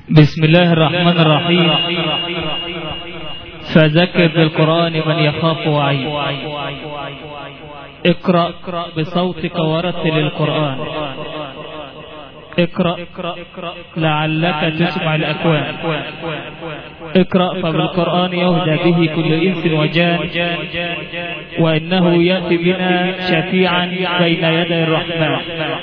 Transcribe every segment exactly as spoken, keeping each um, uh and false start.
بسم الله الرحمن الرحيم. فذكر بالقرآن من يخاف وعيد. اقرأ بصوتك ورتل القرآن. اقرأ لعلك تسمع الأكوان. اقرأ فبالقرآن يهدى به كل إنس وجان، وإنه يأتي بنا شفيعا بين يدي الرحمن.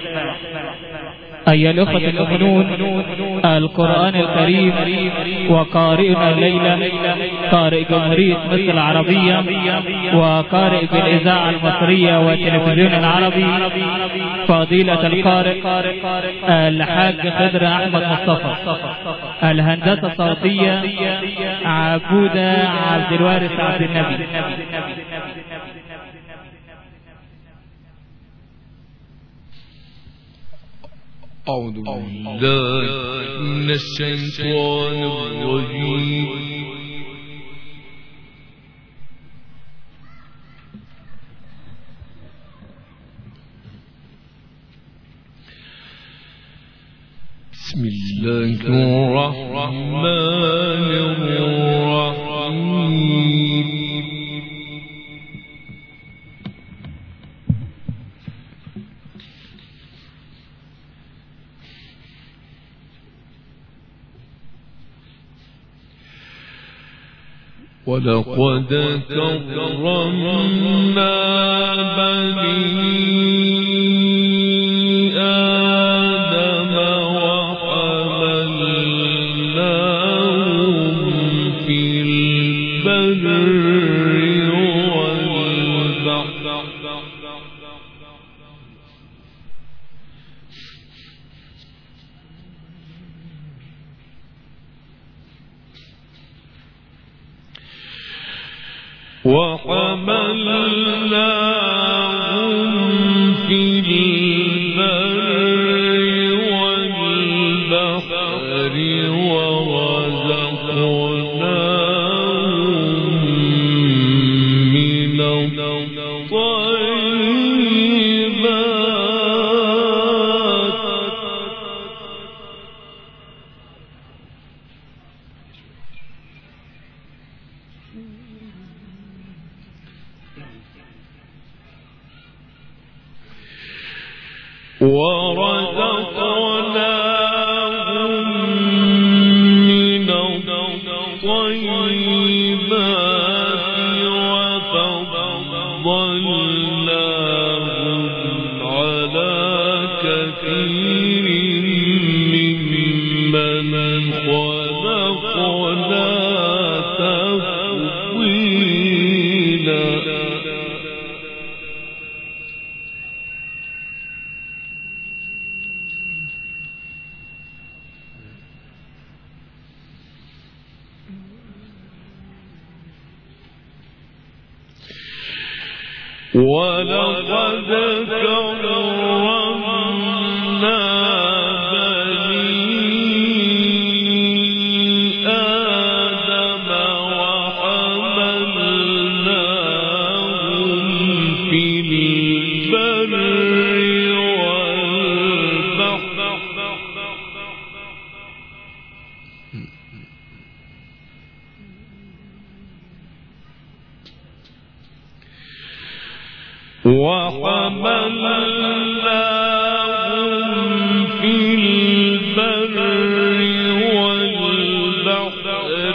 أيها الأخوة المؤمنون، القرآن الكريم وقارئنا الليلة قارئ جمهورية مصر العربية وقارئ بالإذاعة المصرية والتلفزيون العربي، فضيلة القارئ الحاج خضر أحمد مصطفى. الهندسة الصوتية عبودة عبد الوارث عبد النبي. أعوذ بالله من الشيطان الرجيم. بسم الله الرحمن الرحيم. ولقد كرمنا بني آدم وحملناهم في البر والبحر وحملناهم في البر والبحر ورزقناهم من الطيبات ورزقناهم من الطيبات وفضلناهم على كثير ممن خلقنا تفضيلا. ولقد كرمنا بني آدم وحملناهم في البر والبحر وحملناهم في البر والبحر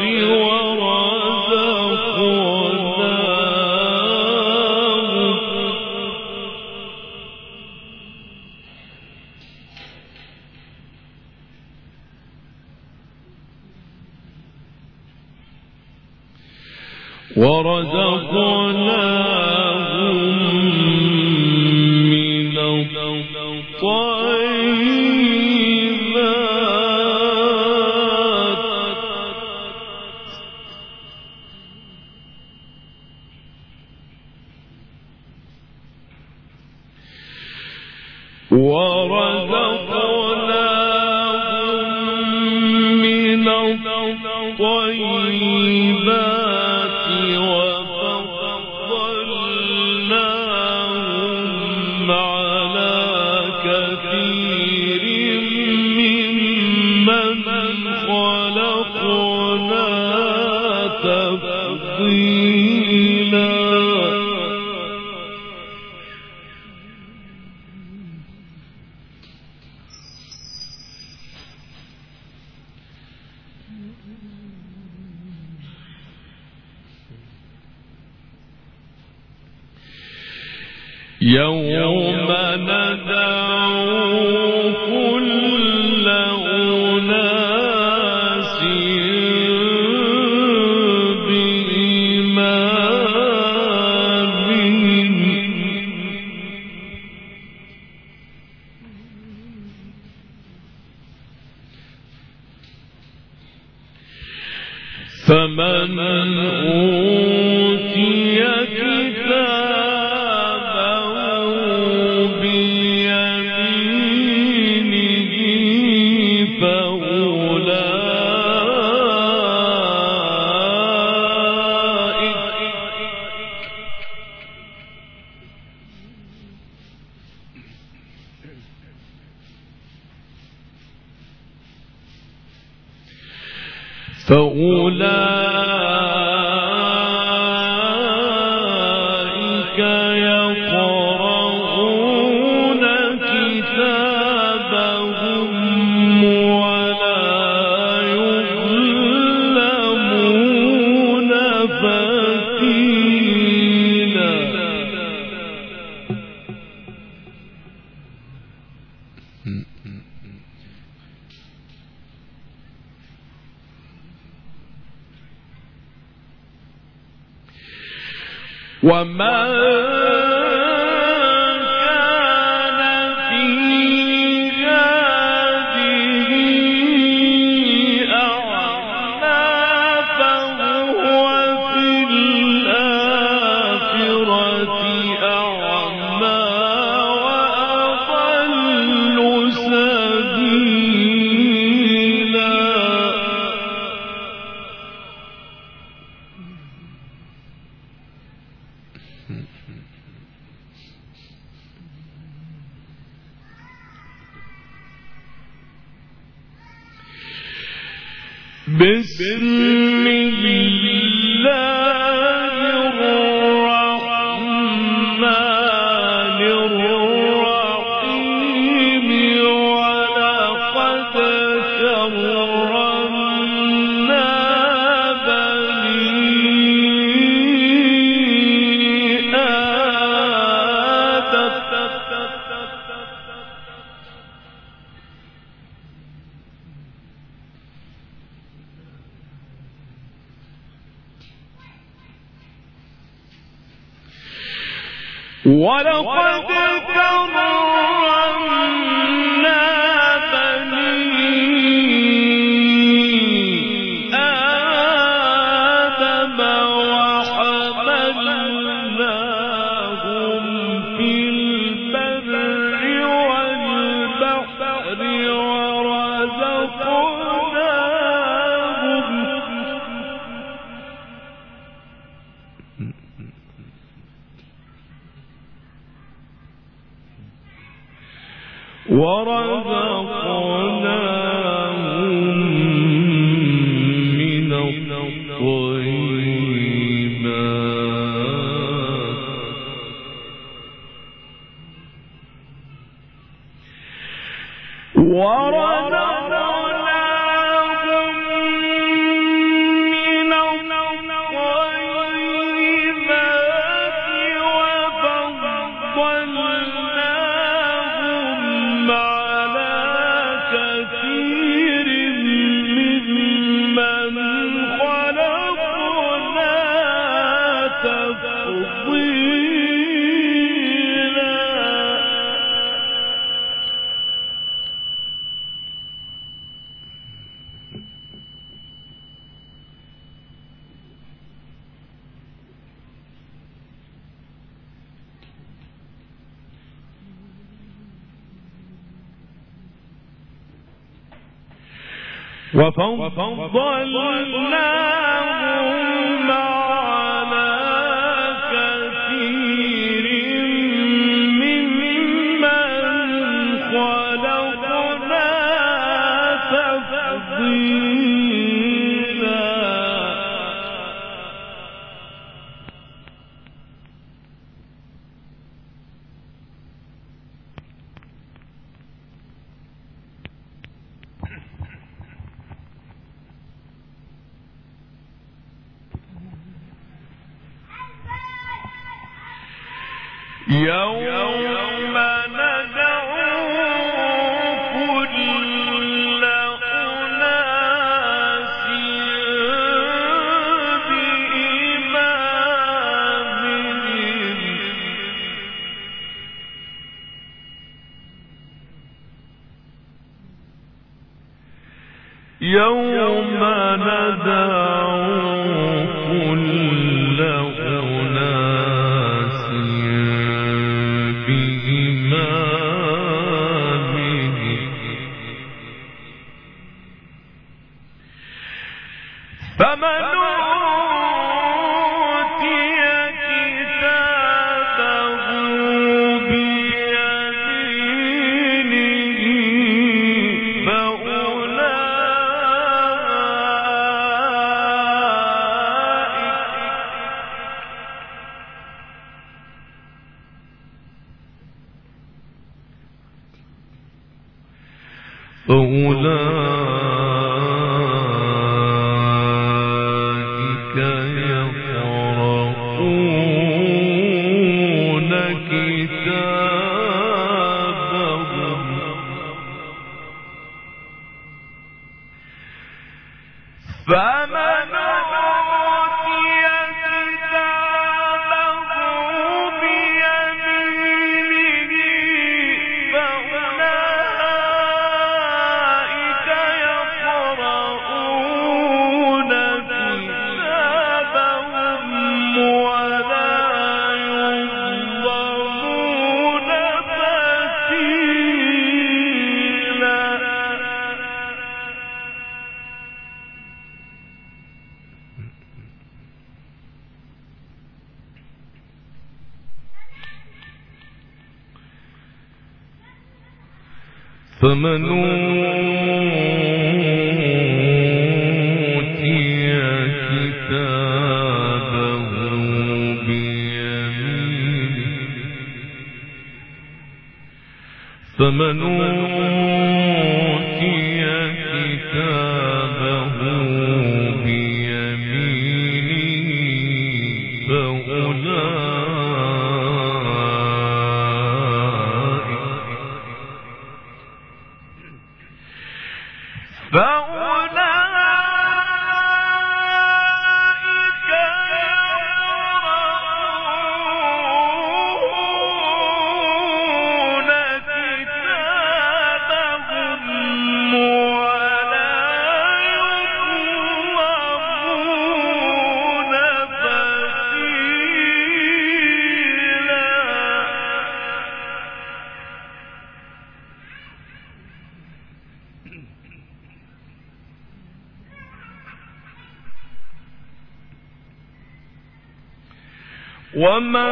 ورزقناهم من الطيبات ورزقناهم من الطيبات وفضلناهم على كثير ممن خلقنا تفضيلا يوم ندعو كل أناس بإمامهم فمن أوتي كتابه بيمينه فأولئك فأولئك يقرؤون كتابهم ولا يظلمون فتيلا وما كان في هذه أعمى فهو في الآخرة أعمى وأضل سبيلا بسم الله الرحمن الرحيم ولقد كرمنا بني ولقد كرمنا بني آدم وحملناهم في البر والبحر ورزقناهم ورزقناهم من الطيبات ورزقناهم من الطيبات وفضلناهم على كثير ممن خلقنا تفضيلا وفضلناهم على كثير ممن خلقنا تفضيلا يوم ندعو كل أناس بإمامهم يوم ندعو كل أناس فمن أوتي كتابه بيمينه فأولئك فأولئك يقرؤون كتابهم فمن أوتي كتابه بيمينه فأولئك يقرؤون كتابهم ولا يظلمون فتيلا. فمن أوتي كتابه بيمينه فمن أوتي كتابه بيمينه فأولئك فأولئك يقرؤون كتابهم ولا يظلمون فتيلا. وما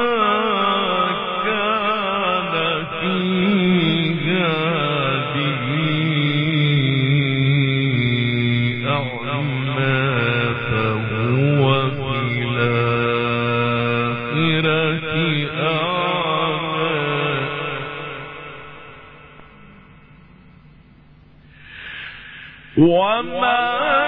كان في هذه أعمى فهو في الآخرة أعمى وما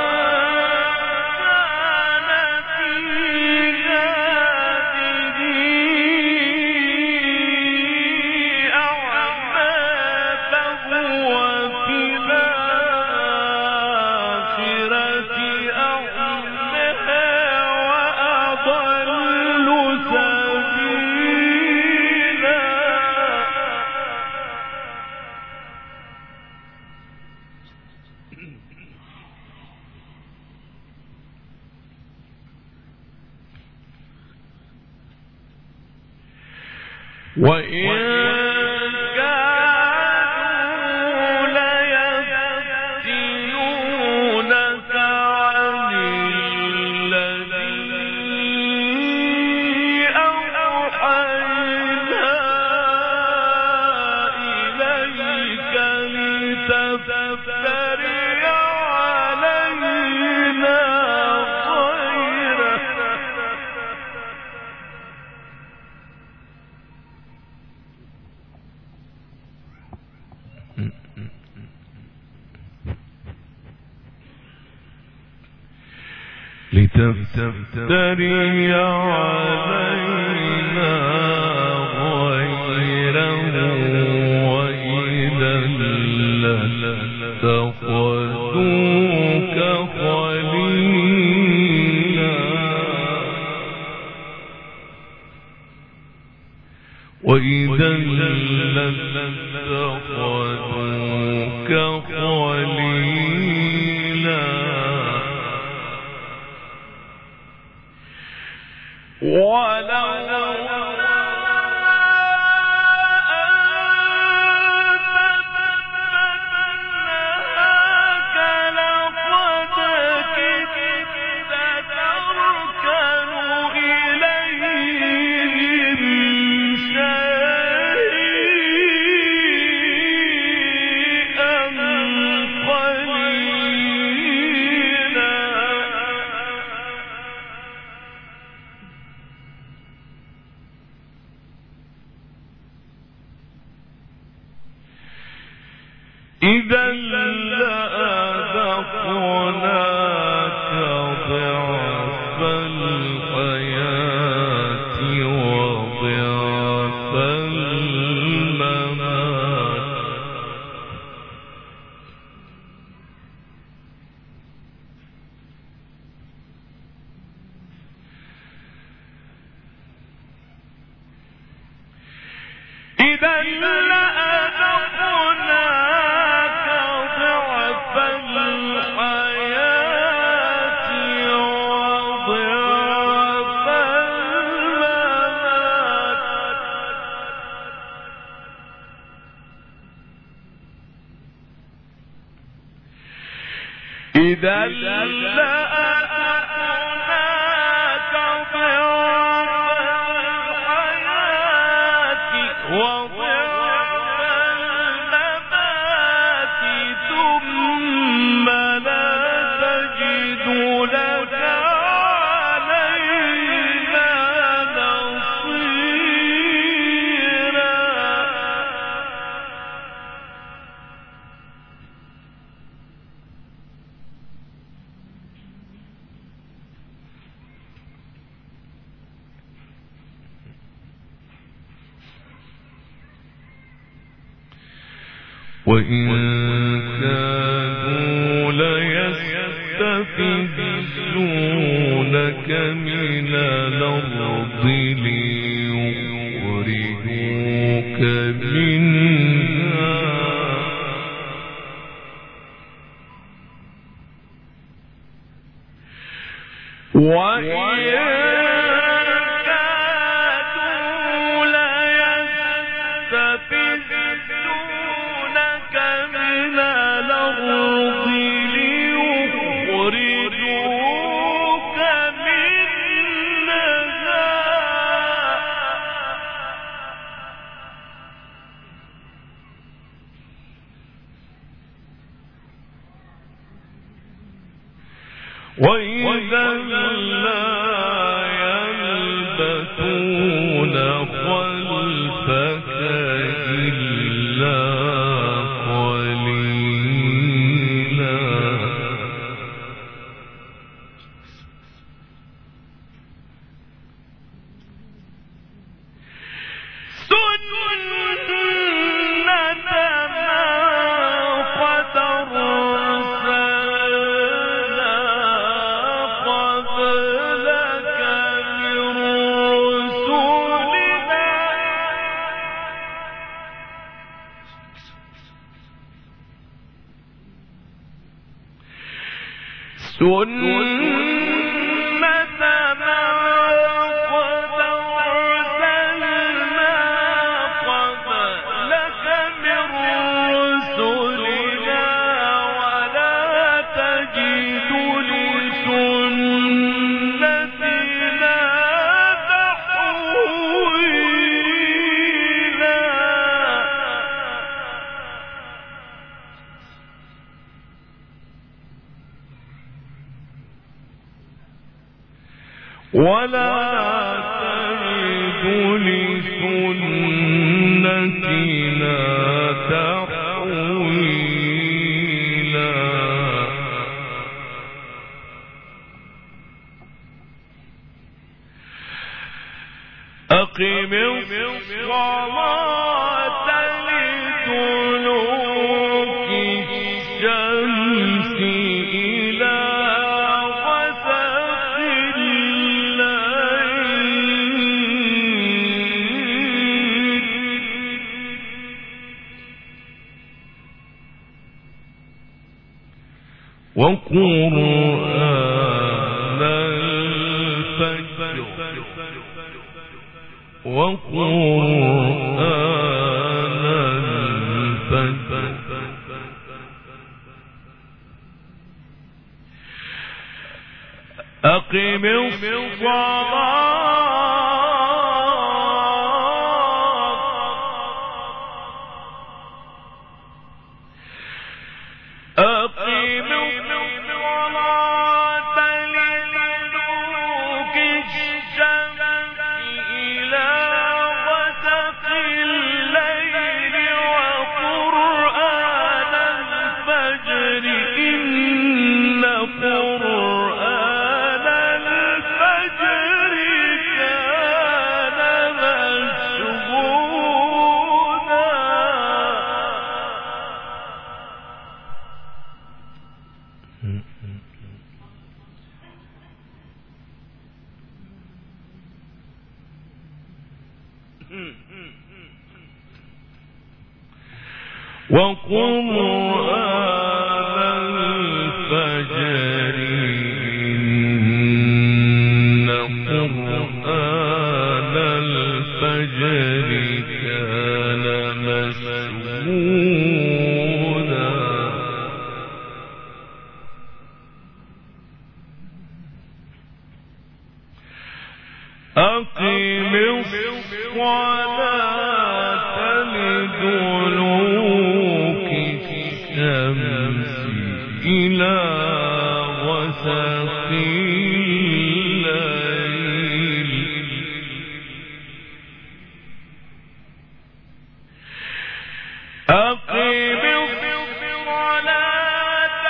وإن كانوا ليفتنونك عن الذي أوحينا إليك لتفتري علينا لتفتري علينا غيره وإذا لاتخذوك خليلا وإذا لاتخذوك خليلا ولو إذا لأذقناك ضعف الحياة وضعف الممات إذا إذا لأذقناك ضعف الحياة وضعف الممات ثم لا تجد لك علينا نصيرا وإن كانوا ليستفزونك من الأرض ليخرجوك منها وإن وإذا لا يلبثون خلفك إلا قليلا سنة من قد أرسلنا قبلك من رسلنا ولا تجد لسنتنا تحويلا ولا تجد لسنتنا تحويلا أقم الصلاة لدلوك الشمس إلى غسق الليل وقرآن الفجر وقرآن الفجر أقم الصلاة أقم الصلاة لدلوك الشمس إلى غسق الليل وقرآن الفجر إن قرآن الفجر كان مشهودا وقرآن الفجر إن قرآن الفجر كان مشهودا أقم الصلاة لدلوك الشمس إلى غسق الليل أقم الصلاة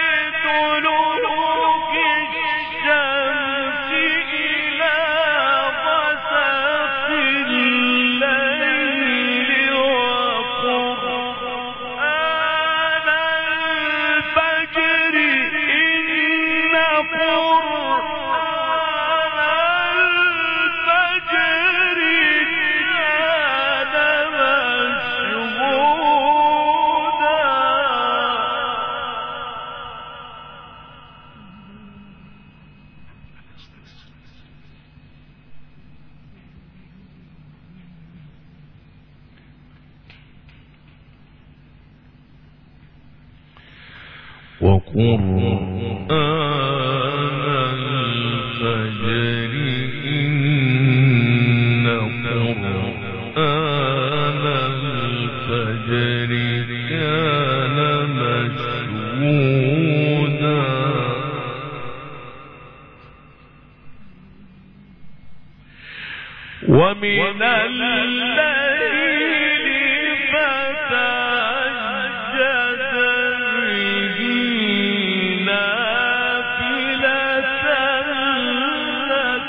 لدلوك الشمس إلى غسق الليل وقرآن الفجر إن قرآن الفجر كان مشهودا وقرآن الفجر إن قرآن الفجر كان مشهودا ومن الليل فتهجد به نافلة لك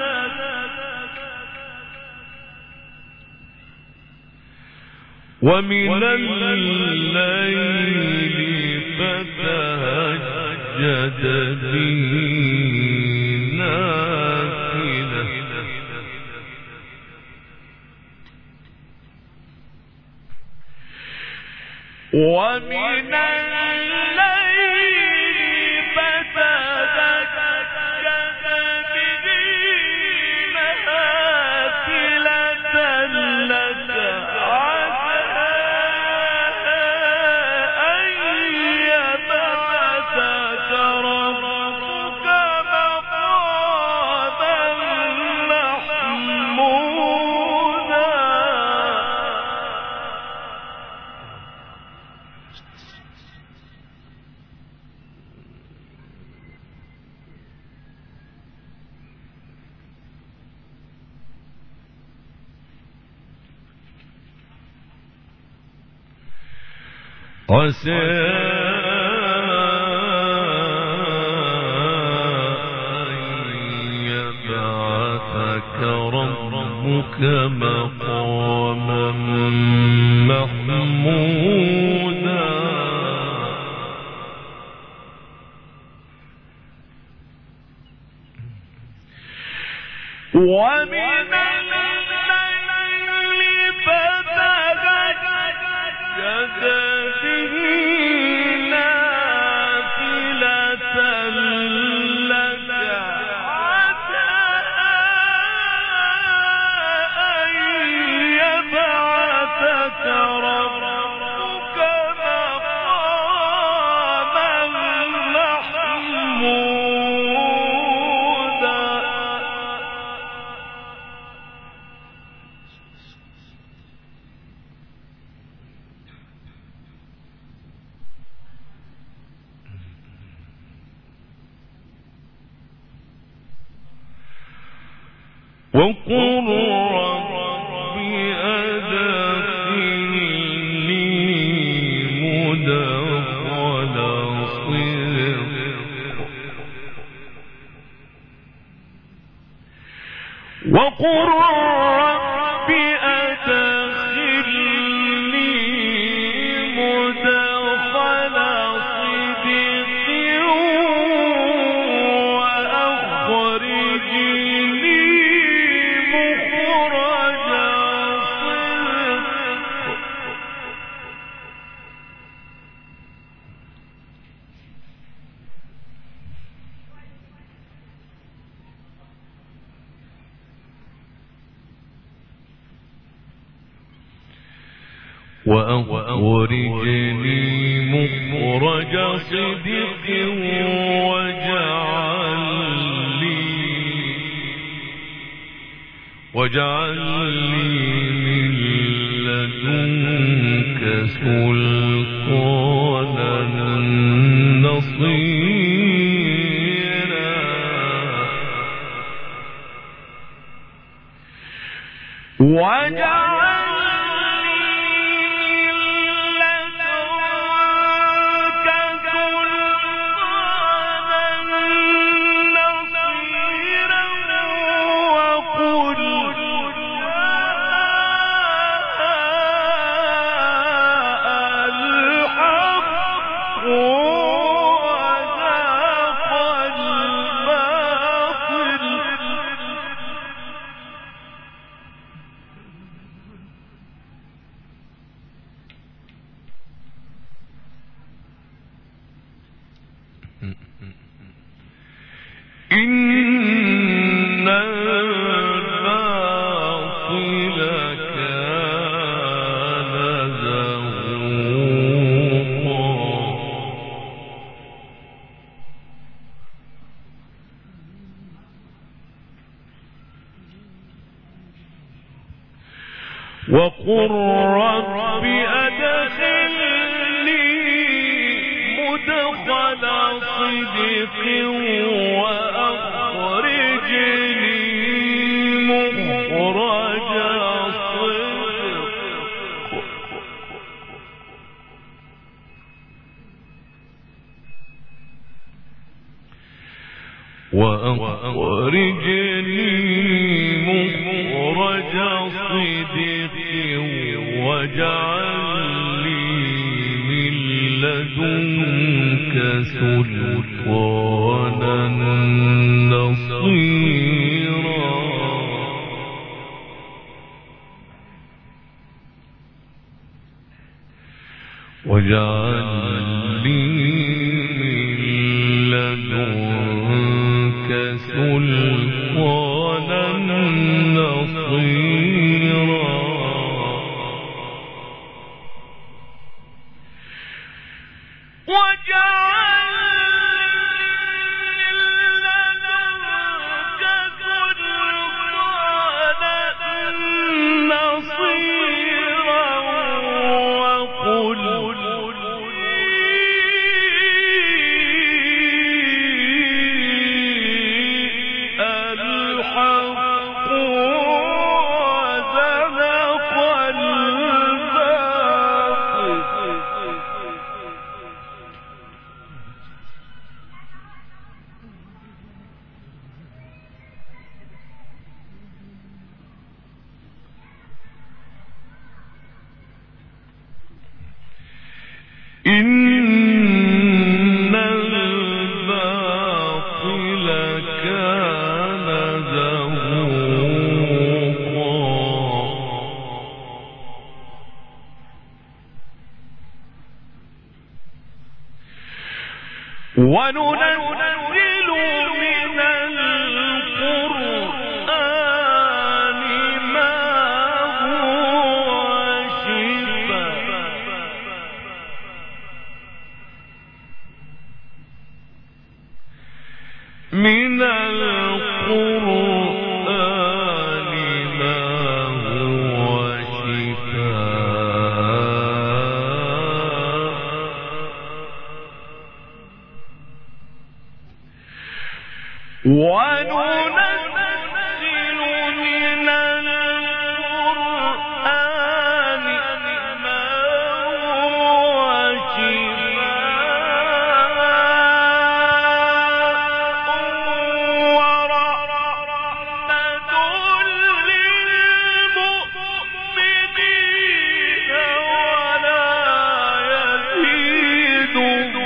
ومن الليل فتهجد به نافلة ومن الليل فتهجد به نافلة لك عسى أن يبعثك ربك مقاما محمودا عسى أن يبعثك ربك مقاما محمودا ومن الليل فتهجد به نافلة لك عسى أن يبعثك ربك مقاما محمودا. وقل رب أدخلني مدخل صدق وقل رب أدخلني مدخل صدق وأخرجني مخرج وأخرجني مخرج صدق واجعل لي واجعل لي من لدنك سلطانا نصيرا واجعل إن الباطل كان زهوقا وقل رب أدخلني مدخل صدق وأخرجني مخرج صدق وأخرجني مخرج صدق واجعل لي من لدنك سلطانا نصيرا واجعل لي من لدنك سلطانا نصيرا الحق وننزل من القرآن ما هو شفاء من القرآن ما هو شفاء وننزل من القرآن ما هو شفاء ورحمة للمؤمنين ولا يزيد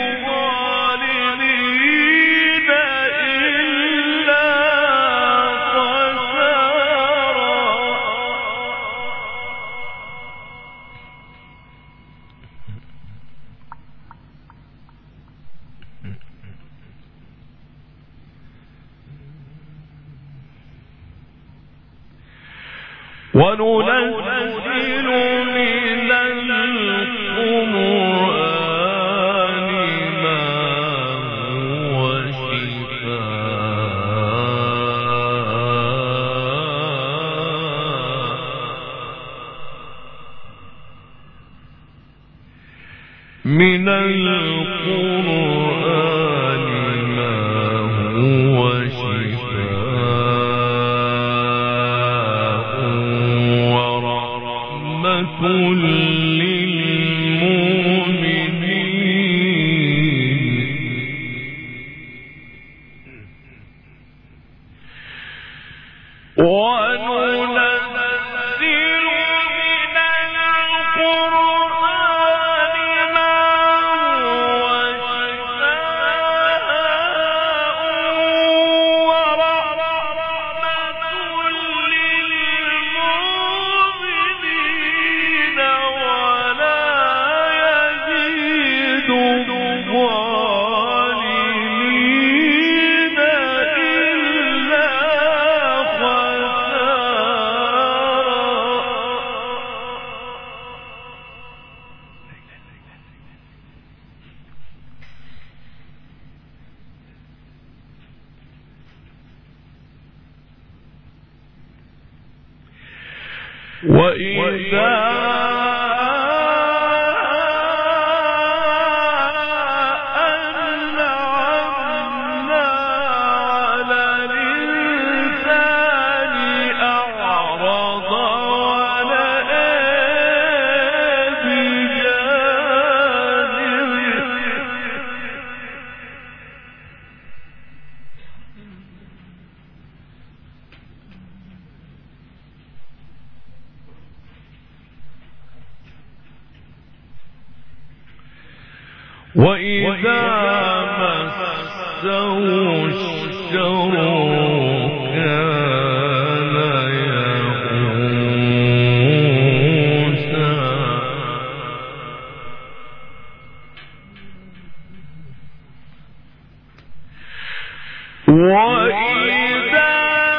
الظالمين إلا وننزل من القرآن ما هو شفاء من القرآن ما هو شفاء ورحمة للمؤمنين وننزل من القرآن ما هو شفاء ورحمة للمؤمنين ولا يزيد الظالمين إلا وإذا أنعمنا على الإنسان أعرض ونأى بجانبه وإذا مسه الشر كان يئوسا وإذا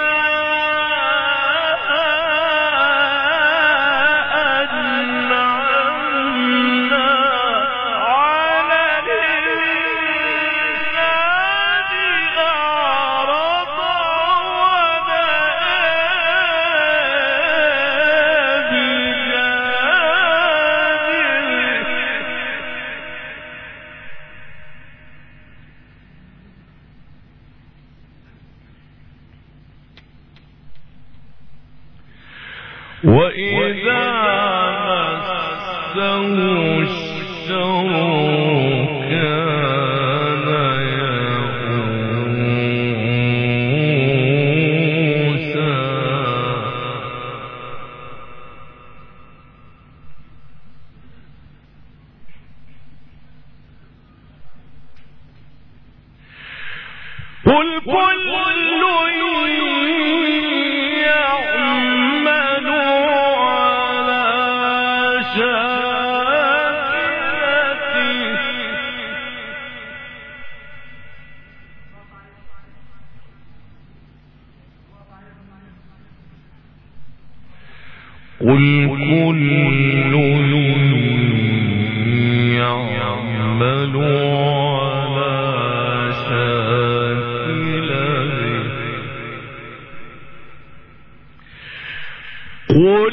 وإذا مسه الشر كان يئوسا قل كل يعمل على شاكلته قل كل يعمل على شاكلته قل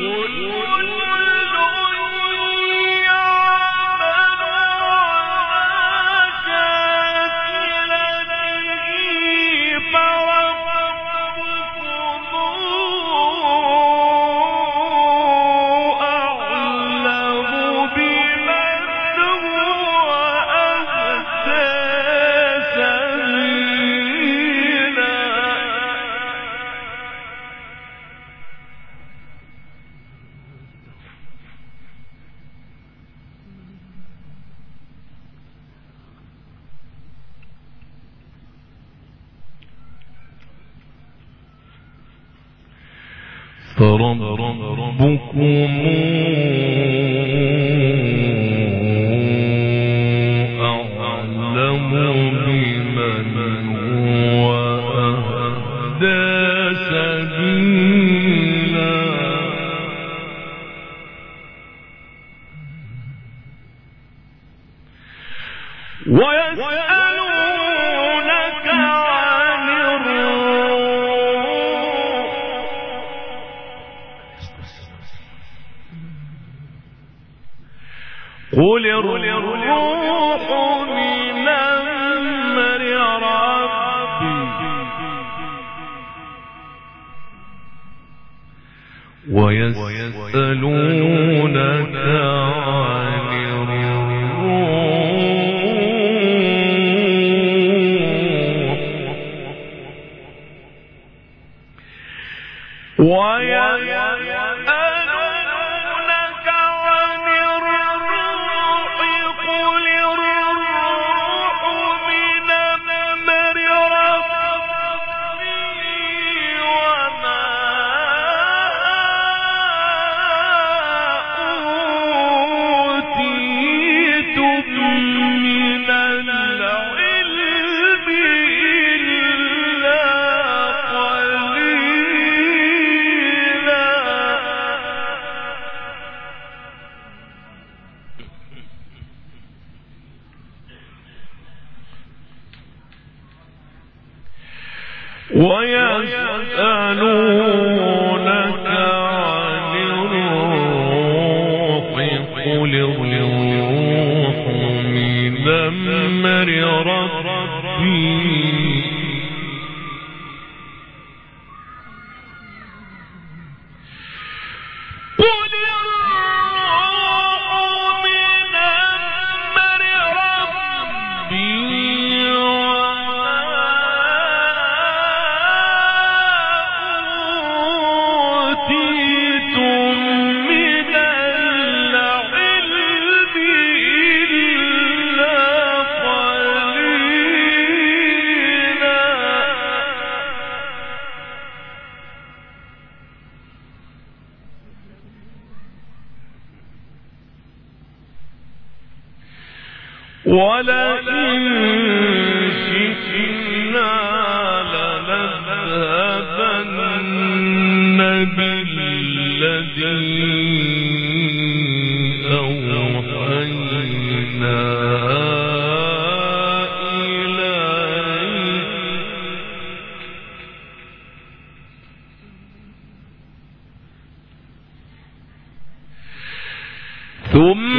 فربكم أعلم بمن هو أهدى سبيلا ويسألونك عن قل الروح من أمر ربي ويسألونك عن الروح ويسألونك ويسألونك عن الروح قل الروح من أمر ربي ولئن شئنا لنذهبن بالذي أوحينا إليك ثم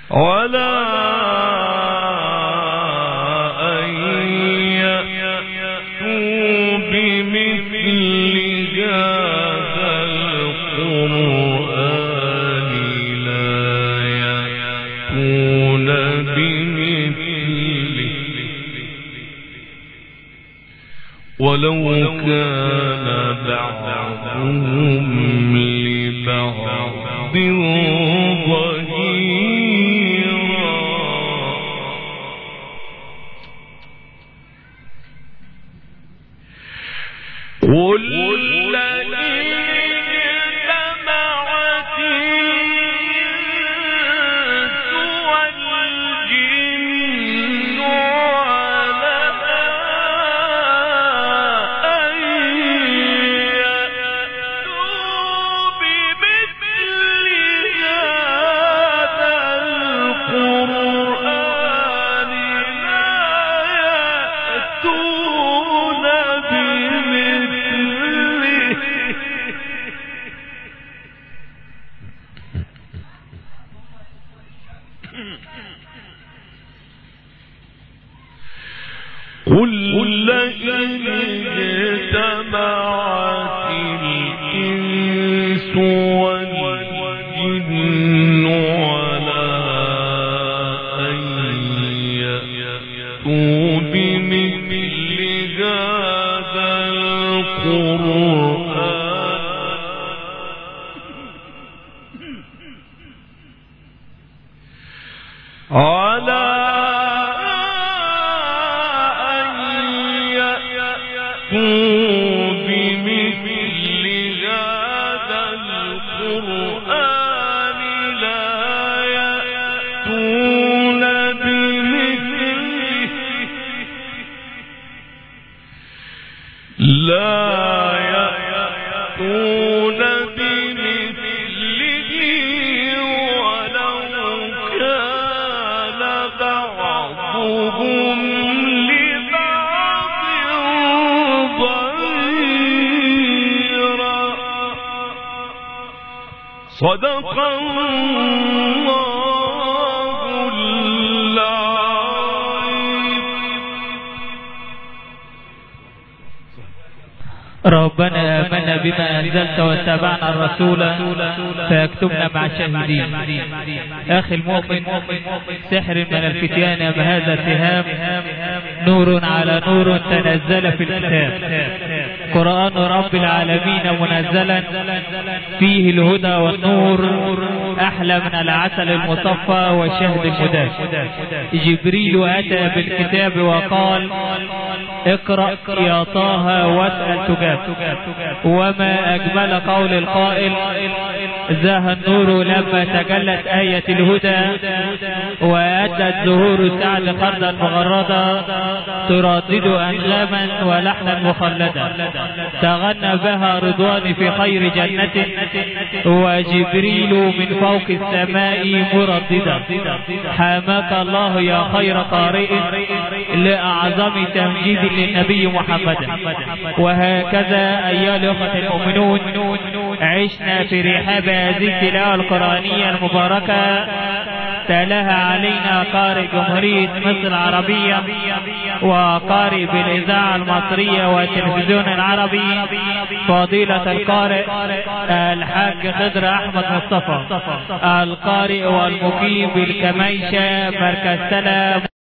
ولا أن يأتوا بمثل هذا القرآن لا يأتون بمثله ولو كان بعضهم لبعض ظهيرا. قل قل لئن اجتمعت الإنس والجن على أن يأتوا بمثل هذا القرآن على بمثل هذا القرآن لا يأتون بمثله لا يأتون بمثله ولو كان بعضهم صدق الله العظيم. ربنا آمنا بما أنزلت واتبعنا الرسول فاكتبنا مع الشاهدين. أخي المؤمن، سحر من الفتيان أم هذا سهام، نور على نور تنزل في الكتاب، قرآن رب العالمين منزلا فيه الهدى والنور، أحلى من العسل المصفى والشهد المداد. جبريل أتى بالكتاب وقال اقرأ يا طه واسأل تجاب. وما أجمل قول القائل زاها النور لما تجلت آية الهدى، وأدت ظهور سعد قردا مغردا تردد أنغاما ولحنا مخلدا، تغنى بها رضوان في خير جنة، وجبريل من فوق السماء مرددا. حماك الله يا خير قارئ لأعظم تمجيد للنبي محمد. وهكذا أيها الأخوة المؤمنون عشنا في رحاب هذه التلاوة القرآنية المباركة، تلاها علينا قارئ جمهورية مصر العربية وقارئ بالإذاعة المصرية والتلفزيون العربي فضيلة القارئ الحاج خضر أحمد مصطفى، القارئ والمقيم بالكميشة مركز سلام.